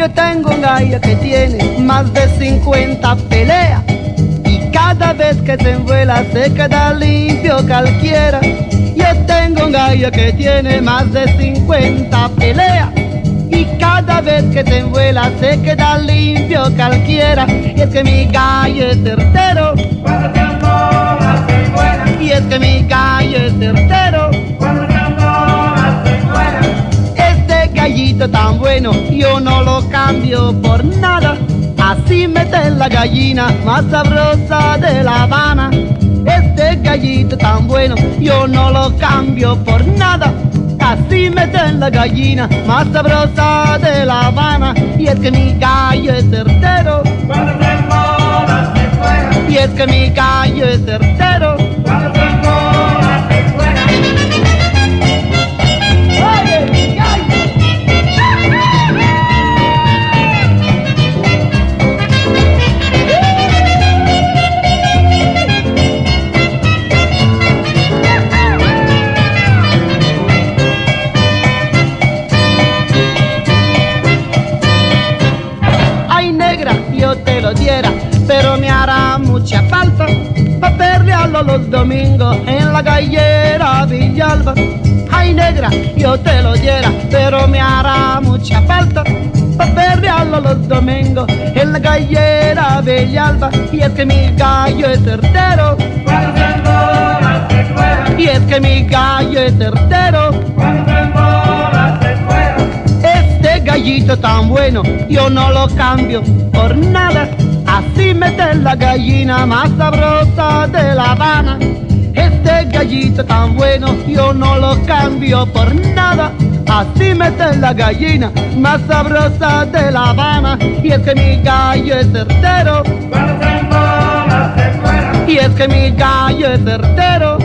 Yo tengo un gallo que tiene más de 50 peleas y cada vez que se envuela se queda limpio cualquiera. Yo tengo un gallo que tiene más de 50 peleas y cada vez que se envuela se queda limpio cualquiera. Y es que mi gallo es certero Cuando se enamora se envuela. y es que mi gallo es certero. Cuando se enamora se envuela. Este gallito tan bueno yo no lo cambio por nada. Así mete la gallina más sabrosa de La Habana. Este gallito tan bueno yo no lo cambio por nada. Así mete la gallina más sabrosa de La Habana. Y es que mi gallo es certero Cuando se enamora se envuela. y es que mi gallo es certero. Cuando se enamora se envuela. ¡Oye, mi gallo! Ay, negra, yo te lo diera, pero me hará mucha falta pa' perrearlo los domingos en la gallera Villalba. Ay, negra, yo te lo diera, pero me hará mucha falta pa' perrearlo los domingos en la gallera Villalba. Y es que mi gallo es certero Cuando se enamora se envuela. y es que mi gallo es certero. Cuando se enamora se envuela. Este gallito tan bueno yo no lo cambio por nada. Así mete la gallina más sabrosa de La Habana. Este gallito tan bueno yo no lo cambio por nada. Así mete la gallina más sabrosa de La Habana. Y es que mi gallo es certero Cuando se enamora se envuela. y es que mi gallo es certero.